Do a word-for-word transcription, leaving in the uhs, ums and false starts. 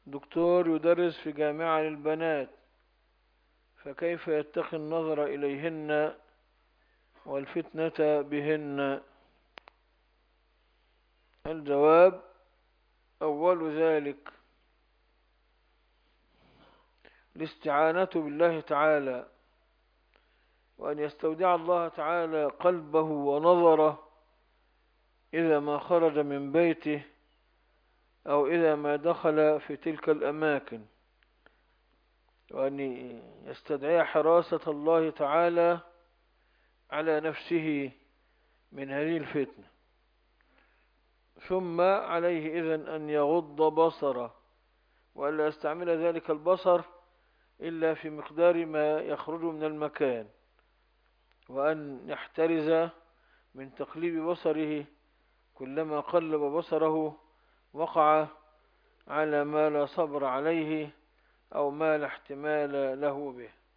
دكتور يدرس في جامعة للبنات، فكيف يتقي النظر إليهن والفتنة بهن؟ الجواب: أول ذلك الاستعانة بالله تعالى، وأن يستودع الله تعالى قلبه ونظره إذا ما خرج من بيته أو إذا ما دخل في تلك الأماكن، وأن يستدعي حراسة الله تعالى على نفسه من هذه الفتنة. ثم عليه إذن أن يغض بصره، وألا يستعمل ذلك البصر إلا في مقدار ما يخرج من المكان، وأن يحترز من تقليب بصره، كلما قلب بصره وقع على ما لا صبر عليه أو ما لا احتمال له به.